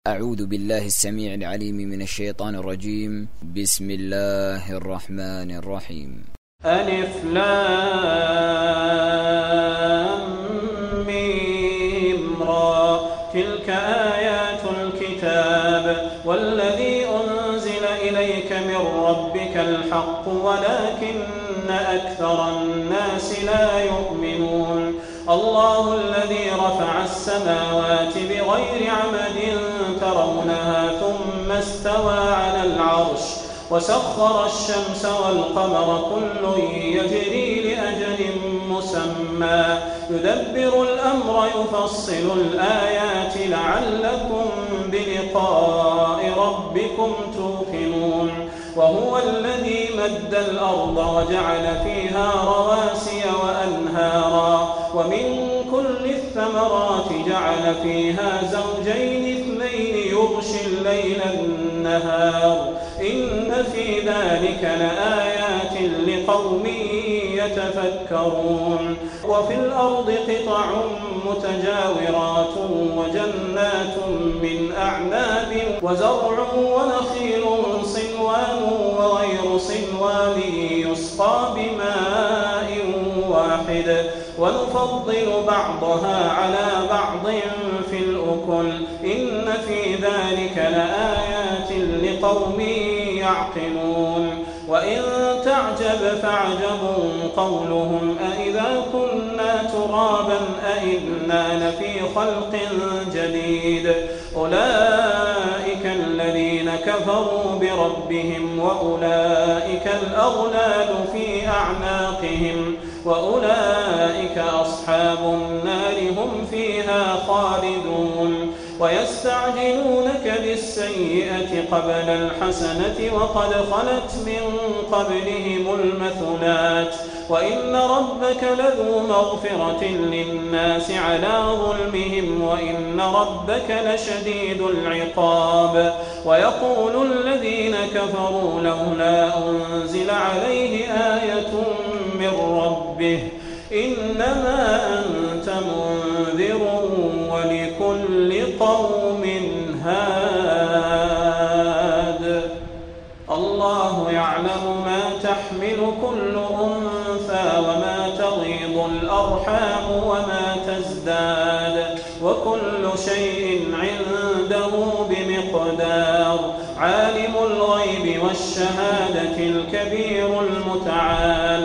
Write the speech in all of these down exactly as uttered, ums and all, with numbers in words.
أعوذ بالله السميع العليم من الشيطان الرجيم. بسم الله الرحمن الرحيم. ألف لام ميم را تلك آيات الكتاب والذي أنزل إليك من ربك الحق ولكن أكثر الناس لا يؤمنون. الله الذي رفع السماوات بغير عمد ترونها ثم استوى على العرش وسخر الشمس والقمر كل يجري لأجل مسمى يدبر الأمر يفصل الآيات لعلكم بلقاء ربكم توقنون. وهو الذي مد الأرض وجعل فيها رواسي وأنهارا ومن كل الثمرات جعل فيها زوجين اثنين يغشي الليل النهار إن في ذلك لآيات لقوم يتفكرون. وفي الأرض قطع متجاورات وجنات من أعناب وزرع ونخيل صنوان وغير صنوان يسقى بماء واحد ونفضل بعضها على بعض في الأكل إن في ذلك لآيات لقوم يعقلون. وإن تعجب فعجب قولهم أإذا كنا ترابا أإنا لفي خلق جديد أولئك الذين كفروا بربهم وأولئك الأغلال في أعناقهم وأولئك أصحاب النار هم فيها خالدون. ويستعجلونك بالسيئة قبل الحسنة وقد خلت من قبلهم المثلات وإن ربك لذو مغفرة للناس على ظلمهم وإن ربك لشديد العقاب. ويقول الذين كفروا لولا أنزل عليه آية من ربه إنما أنت منذر ولكل قوم هاد. الله يعلم ما تحمل كل أنثى وما تغيض الأرحام وما تزداد وكل شيء عنده بمقدار. عالم الغيب والشهادة الكبير المتعال.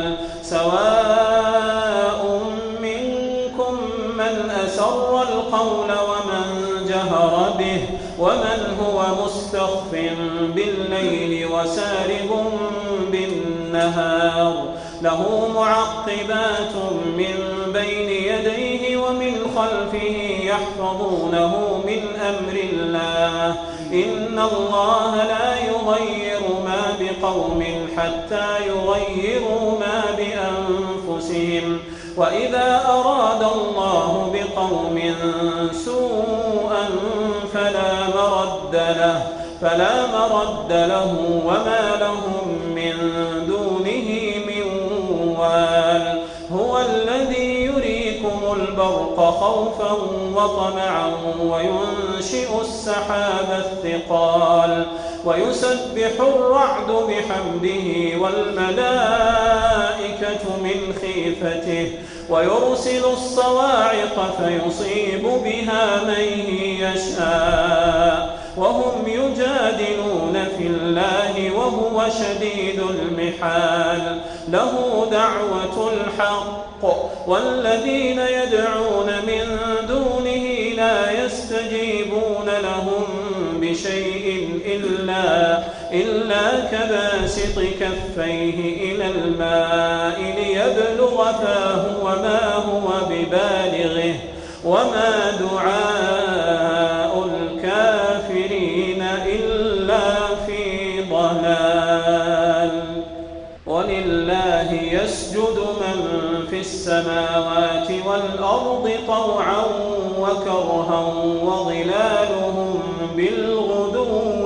سواء منكم من أسر القول ومن جهر به ومن هو مستخف بالليل وسارب بالنهار له معقبات من بين يديه ومن خلفه يحفظونه من أمر الله إن الله لا يغير ما بقوم حتى يغيروا ما بأنفسهم وإذا أراد الله بقوم سوءا فلا مرد له فلا مرد له وما لهم من دونه من وال. هو الذي يريكم البرق خوفا وطمعا وينشئ السحاب الثقال ويسبح الرعد بحمده والملائكة من خيفته ويرسل الصواعق فيصيب بها من يشاء وهم يجادلون في الله وهو شديد المحال. له دعوة الحق والذين يدعون من دونه لا يستجيبون لهم بشيء إلا, إلا كباسط كفيه إلى الماء ليبلغ فاه وما هو ببالغه وما دعاء الكافرين إلا في ضلال. ولله يسجد من في السماوات والأرض طوعا وكرها وظلالهم بالغدو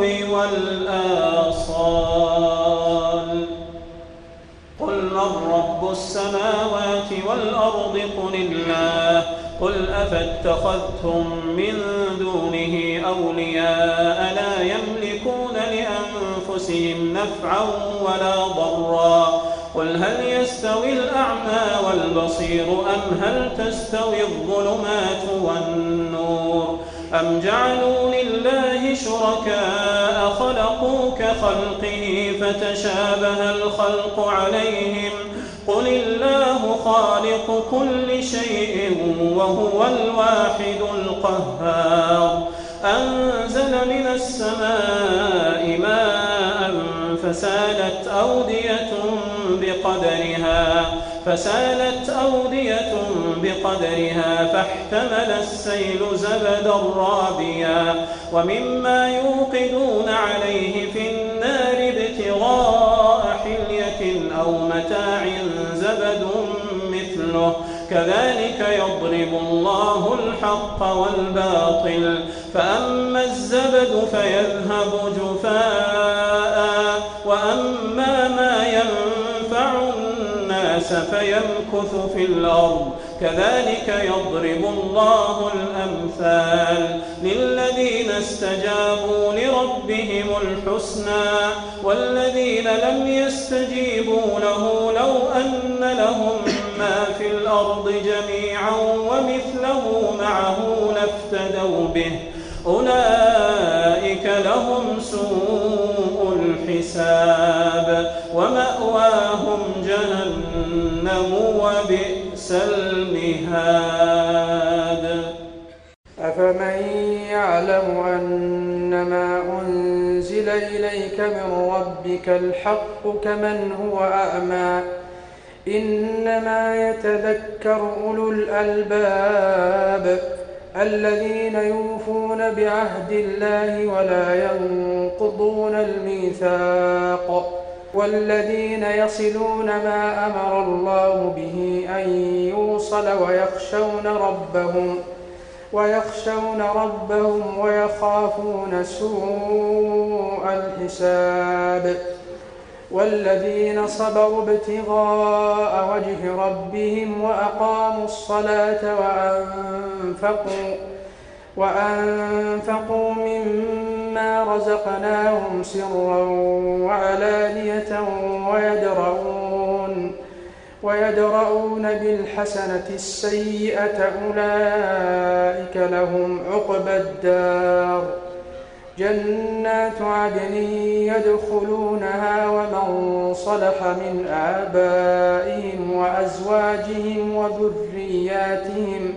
والآصال. قل من رب السماوات والأرض قل الله قل أفاتخذتم من دونه أولياء لا يملكون لأنفسهم نفعا ولا ضرا قل هل يستوي الأعمى والبصير أم هل تستوي الظلمات والنور أم جعلوا لله شركاء خلقوا كخلقه فتشابه الخلق عليهم قل الله خالق كل شيء وهو الواحد القهار أنزل من السماء ماء فسالت أودية بقدرها فسالت أودية بقدرها فاحتمل السيل زبدا رابيا ومما يوقدون عليه في النار ابتغاء حلية أو متاع زبد مثله كذلك يضرب الله الحق والباطل فأما الزبد فيذهب جفاء وأما ما ينفع الناس فيمكث في الأرض كذلك يضرب الله الأمثال للذين استجابوا لربهم الحسنى والذين لم يستجيبوا له لو أن لهم ما في الأرض جميعا ومثله معه لافتدوا به أولئك لهم سوء الحساب ومأواهم جهنم وبئس المهاد أفمن يعلم أنما أنزل إليك من ربك الحق كمن هو أعمى إنما يتذكر أولو الألباب الذين يوفون بعهد الله ولا ينقضون الميثاق والذين يصلون ما أمر الله به أن يوصل ويخشون ربهم ويخشون ربهم ويخافون سوء الحساب والذين صبروا ابتغاء وجه ربهم وأقاموا الصلاة وأنفقوا وأنفقوا مما رزقناهم سرا وعلانية ويدرؤون ويدرؤون بالحسنة السيئة أولئك لهم عقبى الدار جنات عدن يدخلونها ومن صلح من آبائهم وأزواجهم وذرياتهم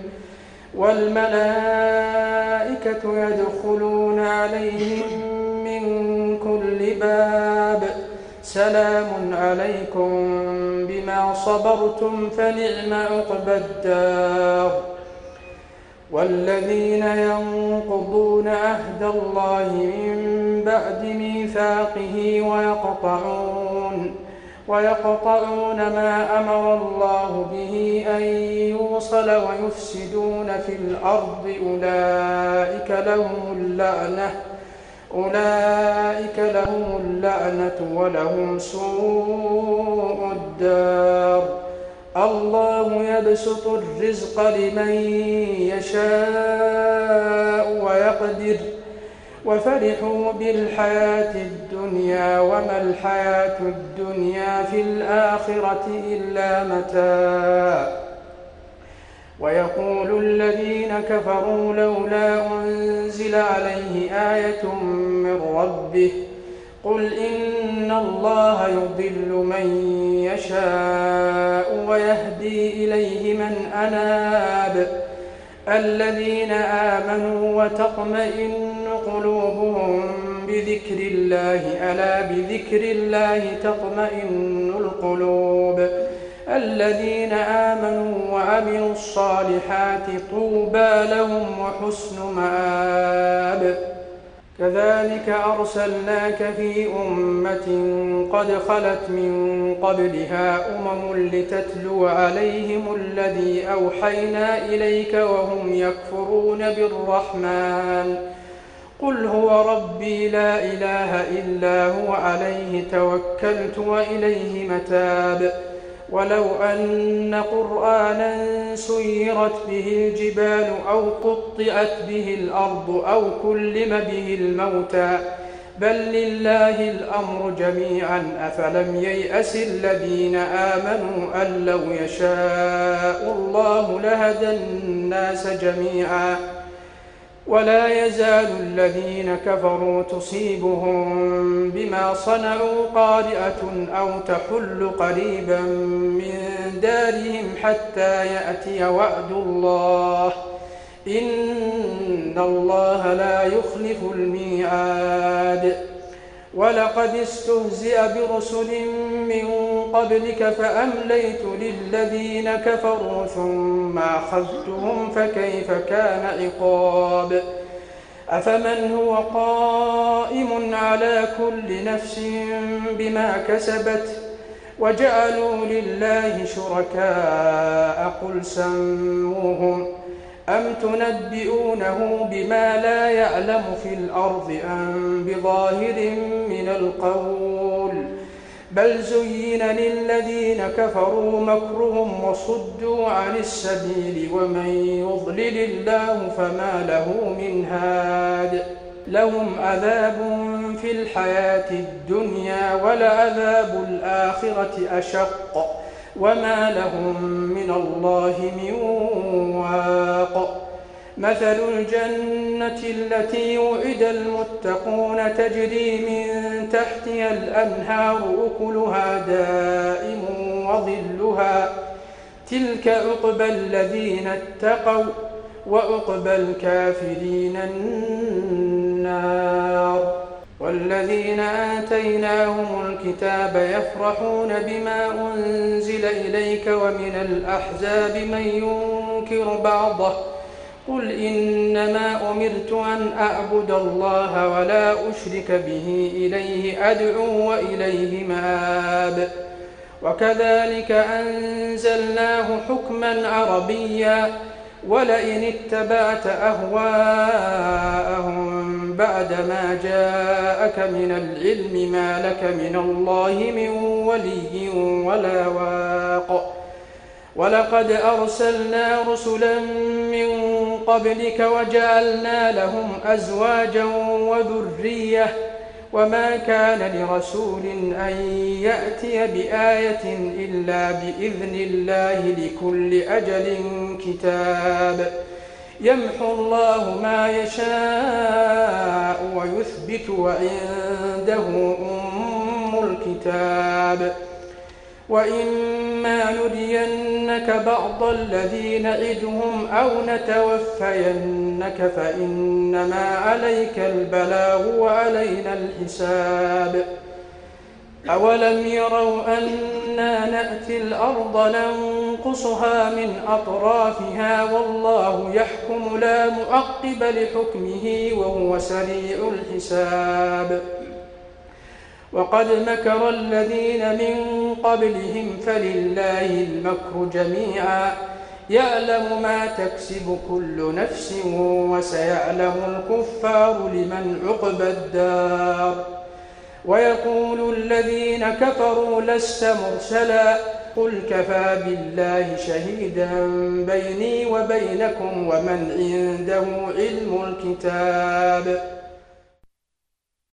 والملائكة يدخلون عليهم من كل باب سلام عليكم بما صبرتم فنعم عقبى الدار والذين ينقضون عهد الله من بعد ميثاقه ويقطعون ويقطعون ما أمر الله به أن يوصل ويفسدون في الأرض أولئك لهم اللعنة أولئك لهم اللعنة ولهم سوء الدار الله يبسط الرزق لمن يشاء ويقدر وفرحوا بالحياة الدنيا وما الحياة الدنيا في الآخرة إلا متاع ويقول الذين كفروا لولا أنزل عليه آية من ربه قل إن الله يضل من يشاء ويهدي إليه من أناب الذين آمنوا وتطمئن قلوبهم بذكر الله ألا بذكر الله تطمئن القلوب الذين آمنوا وعملوا الصالحات طوبى لهم وحسن مآب كذلك أرسلناك في أمة قد خلت من قبلها أمم لتتلو عليهم الذي أوحينا إليك وهم يكفرون بالرحمن قل هو ربي لا إله إلا هو عليه توكلت وإليه متاب ولو أن قرآنا سيرت به الجبال أو قطعت به الأرض أو كلم به الموتى بل لله الأمر جميعا أفلم ييأس الذين آمنوا أن لو يشاء الله لهدى الناس جميعا ولا يزال الذين كفروا تصيبهم بما صنعوا قارئة أو تحل قريبا من دارهم حتى يأتي وعد الله إن الله لا يخلف الميعاد ولقد استهزئ برسل من قبلك فأمليت للذين كفروا ثم أخذتهم فكيف كان عقاب أفمن هو قائم على كل نفس بما كسبت وجعلوا لله شركاء قل سموهم أم تنبئونه بما لا يعلم في الأرض أم بظاهر من القول بل زين للذين كفروا مكرهم وصدوا عن السبيل ومن يضلل الله فما له من هاد لهم عذاب في الحياة الدنيا ولعذاب الآخرة أشق وما لهم من الله من واق مثل الجنة التي وعد المتقون تجري من تحتها الأنهار أكلها دائم وظلها تلك عقبى الذين اتقوا وعقبى الكافرين النار والذين آتيناهم الكتاب يفرحون بما أنزل إليك ومن الأحزاب من ينكر بعضه قل إنما أمرت أن أعبد الله ولا أشرك به إليه أدعو وإليه مآب وكذلك أنزلناه حكما عربيا ولئن اتبعت أهواءهم بعدما جاءك من العلم ما لك من الله من ولي ولا واق ولقد أرسلنا رسلا من قبلك وجعلنا لهم أزواجا وذرية وما كان لرسول أن يأتي بآية إلا بإذن الله لكل أجل كتاب يمحو الله ما يشاء ويثبت وعنده أم الكتاب وإما نرينك بعض الذي نعدهم أو نتوفينك فإنما عليك البلاغ وعلينا الحساب أولم يروا أنا نأتي الأرض ننقصها من أطرافها والله يحكم لا معقب لحكمه وهو سريع الحساب وقد مكر الذين من قبلهم فلله المكر جميعا يعلم ما تكسب كل نفس وسيعلم الكفار لمن عقبى الدار ويقول الذين كفروا لست مرسلا قل كفى بالله شهيدا بيني وبينكم ومن عنده علم الكتاب